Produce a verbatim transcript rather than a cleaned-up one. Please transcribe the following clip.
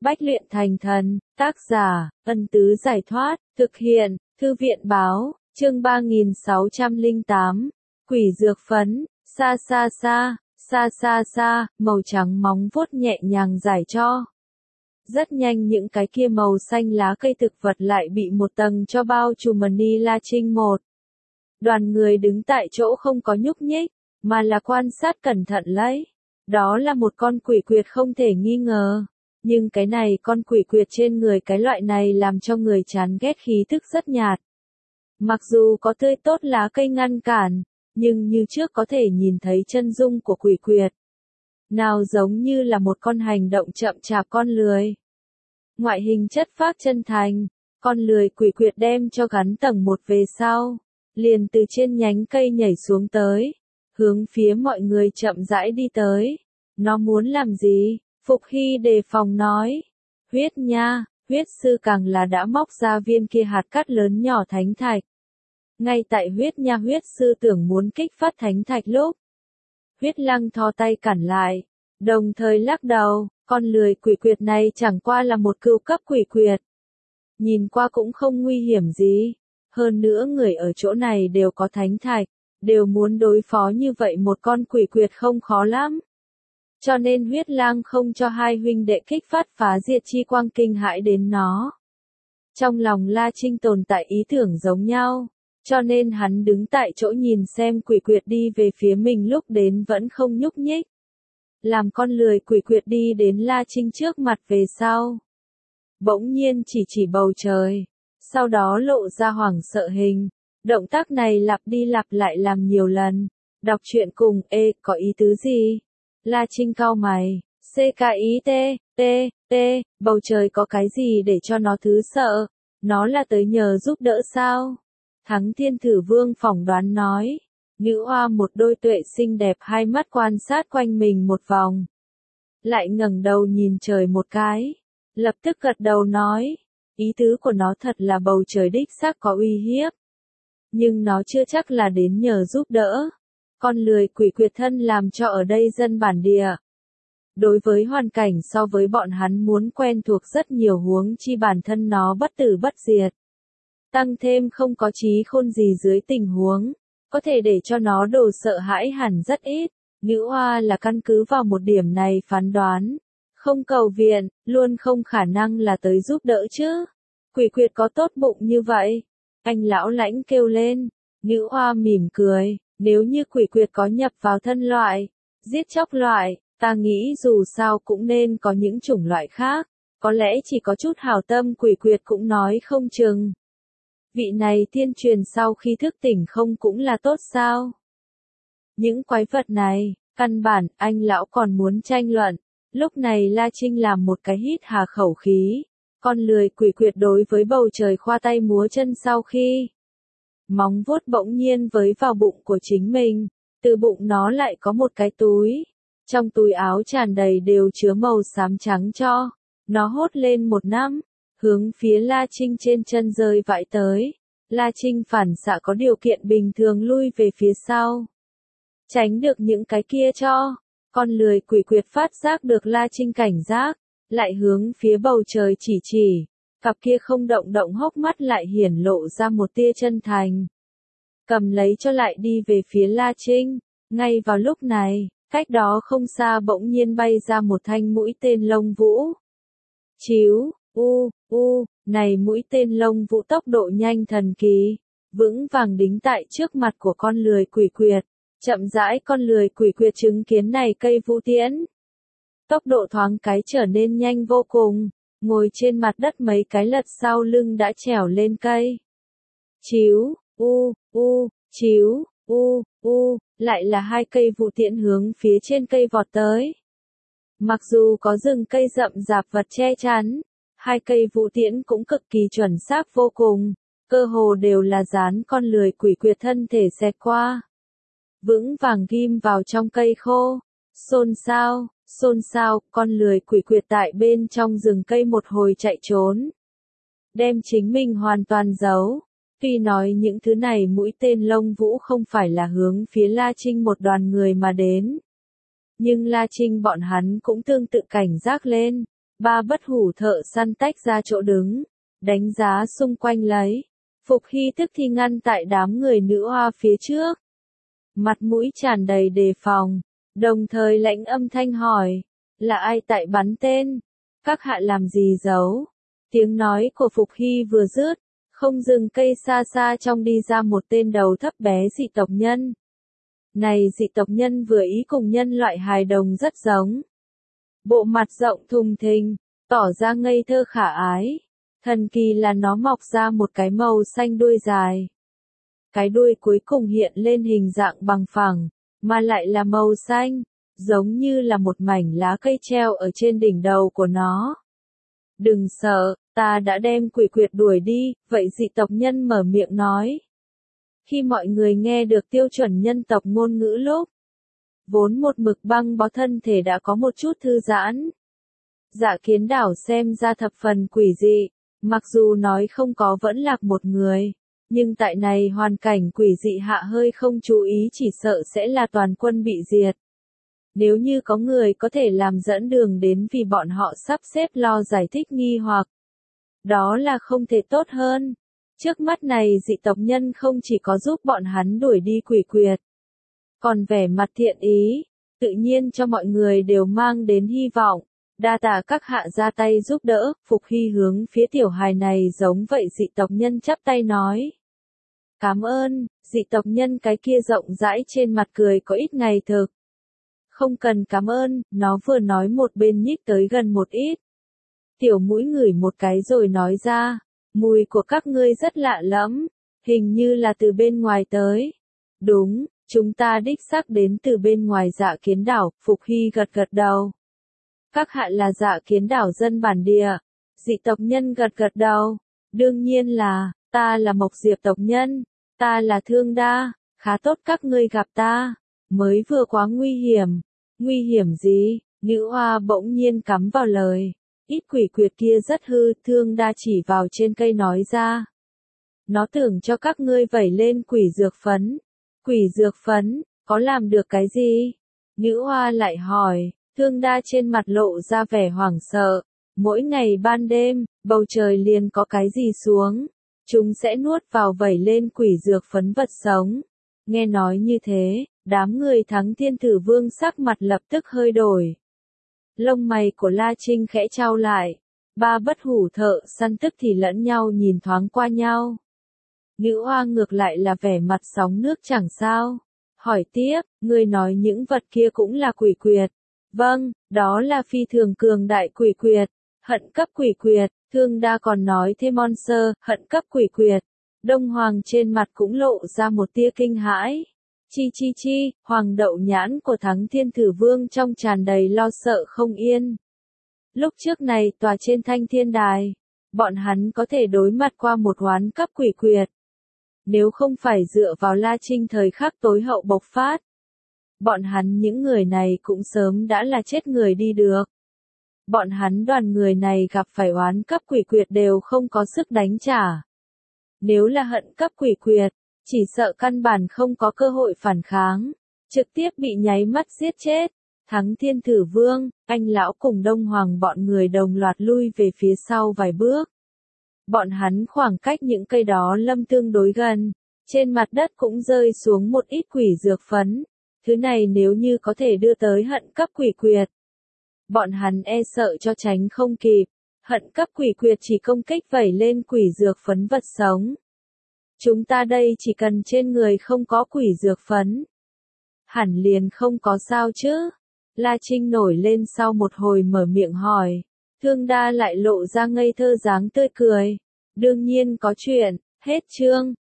Bách luyện thành thần, tác giả, Ân Tứ Giải Thoát, thực hiện, Thư viện Báo, chương ba nghìn sáu trăm lẻ tám, Quỷ Dược Phấn, xa xa xa, xa xa xa, màu trắng móng vuốt nhẹ nhàng giải cho. Rất nhanh những cái kia màu xanh lá cây thực vật lại bị một tầng cho bao trùm Mani La Trinh một. Đoàn người đứng tại chỗ không có nhúc nhích, mà là quan sát cẩn thận lấy. Đó là một con quỷ quyệt không thể nghi ngờ. Nhưng cái này con quỷ quyệt trên người cái loại này làm cho người chán ghét khí thức rất nhạt. Mặc dù có tươi tốt lá cây ngăn cản, nhưng như trước có thể nhìn thấy chân dung của quỷ quyệt. Nào giống như là một con hành động chậm chạp con lười. Ngoại hình chất phác chân thành, con lười quỷ quyệt đem cho gắn tầng một về sau, liền từ trên nhánh cây nhảy xuống tới, hướng phía mọi người chậm rãi đi tới. Nó muốn làm gì? Phục Hy đề phòng nói. Huyết nha, huyết sư càng là đã móc ra viên kia hạt cát lớn nhỏ thánh thạch. Ngay tại huyết nha huyết sư tưởng muốn kích phát thánh thạch lúc. Huyết lăng thò tay cản lại, đồng thời lắc đầu, con lười quỷ quyệt này chẳng qua là một cừu cấp quỷ quyệt. Nhìn qua cũng không nguy hiểm gì, hơn nữa người ở chỗ này đều có thánh thạch, đều muốn đối phó như vậy một con quỷ quyệt không khó lắm. Cho nên huyết lang không cho hai huynh đệ kích phát phá diệt chi quang kinh hãi đến nó. Trong lòng La Trinh tồn tại ý tưởng giống nhau, cho nên hắn đứng tại chỗ nhìn xem quỷ quyệt đi về phía mình lúc đến vẫn không nhúc nhích. Làm con lười quỷ quyệt đi đến La Trinh trước mặt về sau. Bỗng nhiên chỉ chỉ bầu trời, sau đó lộ ra hoảng sợ hình. Động tác này lặp đi lặp lại làm nhiều lần. Đọc truyện cùng, ê, có ý tứ gì? La Trinh cau mày, C K I T, T, T, bầu trời có cái gì để cho nó thứ sợ? Nó là tới nhờ giúp đỡ sao? Thắng Thiên Thử Vương phỏng đoán nói. Nữ hoa một đôi tuệ xinh đẹp hai mắt quan sát quanh mình một vòng. Lại ngẩng đầu nhìn trời một cái. Lập tức gật đầu nói. Ý tứ của nó thật là bầu trời đích xác có uy hiếp. Nhưng nó chưa chắc là đến nhờ giúp đỡ. Con lười quỷ quyệt thân làm cho ở đây dân bản địa. Đối với hoàn cảnh so với bọn hắn muốn quen thuộc rất nhiều huống chi bản thân nó bất tử bất diệt. Tăng thêm không có trí khôn gì dưới tình huống, có thể để cho nó đồ sợ hãi hẳn rất ít. Nữ hoa là căn cứ vào một điểm này phán đoán. Không cầu viện, luôn không khả năng là tới giúp đỡ chứ. Quỷ quyệt có tốt bụng như vậy. Anh lão lãnh kêu lên. Nữ hoa mỉm cười. Nếu như quỷ quyệt có nhập vào thân loại, giết chóc loại, ta nghĩ dù sao cũng nên có những chủng loại khác, có lẽ chỉ có chút hảo tâm quỷ quyệt cũng nói không chừng. Vị này tiên truyền sau khi thức tỉnh không cũng là tốt sao? Những quái vật này, căn bản, anh lão còn muốn tranh luận. Lúc này La Trinh làm một cái hít hà khẩu khí, con lười quỷ quyệt đối với bầu trời khoa tay múa chân sau khi. Móng vuốt bỗng nhiên với vào bụng của chính mình, từ bụng nó lại có một cái túi. Trong túi áo tràn đầy đều chứa màu xám trắng cho. Nó hốt lên một năm, hướng phía La Trinh trên chân rơi vãi tới. La Trinh phản xạ có điều kiện bình thường lui về phía sau. Tránh được những cái kia cho. Con lười quỷ quyệt phát giác được La Trinh cảnh giác, lại hướng phía bầu trời chỉ chỉ. Cặp kia không động động hốc mắt lại hiển lộ ra một tia chân thành. Cầm lấy cho lại đi về phía La Trinh. Ngay vào lúc này, cách đó không xa bỗng nhiên bay ra một thanh mũi tên lông vũ. Chíu, u, u, này mũi tên lông vũ tốc độ nhanh thần kỳ, vững vàng đính tại trước mặt của con lười quỷ quyệt. Chậm rãi con lười quỷ quyệt chứng kiến này cây vũ tiễn. Tốc độ thoáng cái trở nên nhanh vô cùng. Ngồi trên mặt đất mấy cái lật sau lưng đã trèo lên cây. Chíu, u, u, chíu, u, u, lại là hai cây vũ tiễn hướng phía trên cây vọt tới. Mặc dù có rừng cây rậm rạp vật che chắn, hai cây vũ tiễn cũng cực kỳ chuẩn xác vô cùng, cơ hồ đều là dán con lười quỷ quyệt thân thể xẹt qua. Vững vàng ghim vào trong cây khô, xôn xao. Xôn xao, con lười quỷ quyệt tại bên trong rừng cây một hồi chạy trốn. Đem chính mình hoàn toàn giấu. Tuy nói những thứ này mũi tên lông vũ không phải là hướng phía La Trinh một đoàn người mà đến. Nhưng La Trinh bọn hắn cũng tương tự cảnh giác lên. Ba bất hủ thợ săn tách ra chỗ đứng, đánh giá xung quanh lấy. Phục Hy tức thì ngăn tại đám người nữ hoa phía trước. Mặt mũi tràn đầy đề phòng, đồng thời lãnh âm thanh hỏi, là ai tại bắn tên? Các hạ làm gì giấu? Tiếng nói của Phục Hy vừa dứt, không dừng cây xa xa trong đi ra một tên đầu thấp bé dị tộc nhân. Này dị tộc nhân vừa ý cùng nhân loại hài đồng rất giống. Bộ mặt rộng thùng thình, tỏ ra ngây thơ khả ái. Thần kỳ là nó mọc ra một cái màu xanh đuôi dài. Cái đuôi cuối cùng hiện lên hình dạng bằng phẳng, mà lại là màu xanh, giống như là một mảnh lá cây treo ở trên đỉnh đầu của nó. Đừng sợ, ta đã đem quỷ quyệt đuổi đi, vậy dị tộc nhân mở miệng nói. Khi mọi người nghe được tiêu chuẩn nhân tộc ngôn ngữ lúc, vốn một mực băng bó thân thể đã có một chút thư giãn. Dạ Kiến Đảo xem ra thập phần quỷ dị, mặc dù nói không có vẫn lạc một người, nhưng tại này hoàn cảnh quỷ dị hạ hơi không chú ý chỉ sợ sẽ là toàn quân bị diệt. Nếu như có người có thể làm dẫn đường đến vì bọn họ sắp xếp lo giải thích nghi hoặc, đó là không thể tốt hơn. Trước mắt này dị tộc nhân không chỉ có giúp bọn hắn đuổi đi quỷ quyệt, còn vẻ mặt thiện ý, tự nhiên cho mọi người đều mang đến hy vọng. Đa tạ các hạ ra tay giúp đỡ, Phục Hy hướng phía tiểu hài này giống vậy dị tộc nhân chắp tay nói. Cảm ơn, dị tộc nhân cái kia rộng rãi trên mặt cười có ít ngày thực. Không cần cảm ơn, nó vừa nói một bên nhích tới gần một ít. Tiểu mũi ngửi một cái rồi nói ra, mùi của các ngươi rất lạ lẫm, hình như là từ bên ngoài tới. Đúng, chúng ta đích xác đến từ bên ngoài Dạ Kiến Đảo, Phục Hy gật gật đầu. Các hạ là Dạ Kiến Đảo dân bản địa. Dị tộc nhân gật gật đầu. Đương nhiên là, ta là Mộc Diệp tộc nhân. Ta là Thương Đa. Khá tốt các ngươi gặp ta. Mới vừa quá nguy hiểm. Nguy hiểm gì? Nữ hoa bỗng nhiên cắm vào lời. Ít quỷ quyệt kia rất hư. Thương Đa chỉ vào trên cây nói ra. Nó tưởng cho các ngươi vẩy lên quỷ dược phấn. Quỷ dược phấn, có làm được cái gì? Nữ hoa lại hỏi. Thương Đa trên mặt lộ ra vẻ hoảng sợ. Mỗi ngày ban đêm, bầu trời liền có cái gì xuống. Chúng sẽ nuốt vào vẩy lên quỷ dược phấn vật sống. Nghe nói như thế, đám người Thắng Thiên Thử Vương sắc mặt lập tức hơi đổi. Lông mày của La Trinh khẽ trao lại. Ba bất hủ thợ săn tức thì lẫn nhau nhìn thoáng qua nhau. Nữ hoa ngược lại là vẻ mặt sóng nước chẳng sao. Hỏi tiếp, người nói những vật kia cũng là quỷ quyệt. Vâng, đó là phi thường cường đại quỷ quyệt, hận cấp quỷ quyệt. Thương Đa còn nói thêm monster, hận cấp quỷ quyệt. Đông Hoàng trên mặt cũng lộ ra một tia kinh hãi. Chi chi chi, hoàng đậu nhãn của Thắng Thiên Thử Vương trong tràn đầy lo sợ không yên. Lúc trước này tòa trên Thanh Thiên Đài, bọn hắn có thể đối mặt qua một hoán cấp quỷ quyệt. Nếu không phải dựa vào La Trinh thời khắc tối hậu bộc phát, bọn hắn những người này cũng sớm đã là chết người đi được. Bọn hắn đoàn người này gặp phải oán cấp quỷ quyệt đều không có sức đánh trả. Nếu là hận cấp quỷ quyệt, chỉ sợ căn bản không có cơ hội phản kháng, trực tiếp bị nháy mắt giết chết. Thắng Thiên Thử Vương, anh lão cùng Đông Hoàng bọn người đồng loạt lui về phía sau vài bước. Bọn hắn khoảng cách những cây đó lâm tương đối gần, trên mặt đất cũng rơi xuống một ít quỷ dược phấn. Thứ này nếu như có thể đưa tới hận cấp quỷ quyệt, bọn hắn e sợ cho tránh không kịp. Hận cấp quỷ quyệt chỉ công kích vẩy lên quỷ dược phấn vật sống. Chúng ta đây chỉ cần trên người không có quỷ dược phấn, hẳn liền không có sao chứ. La Trinh nổi lên sau một hồi mở miệng hỏi. Thương Đa lại lộ ra ngây thơ dáng tươi cười. Đương nhiên có chuyện, hết chương.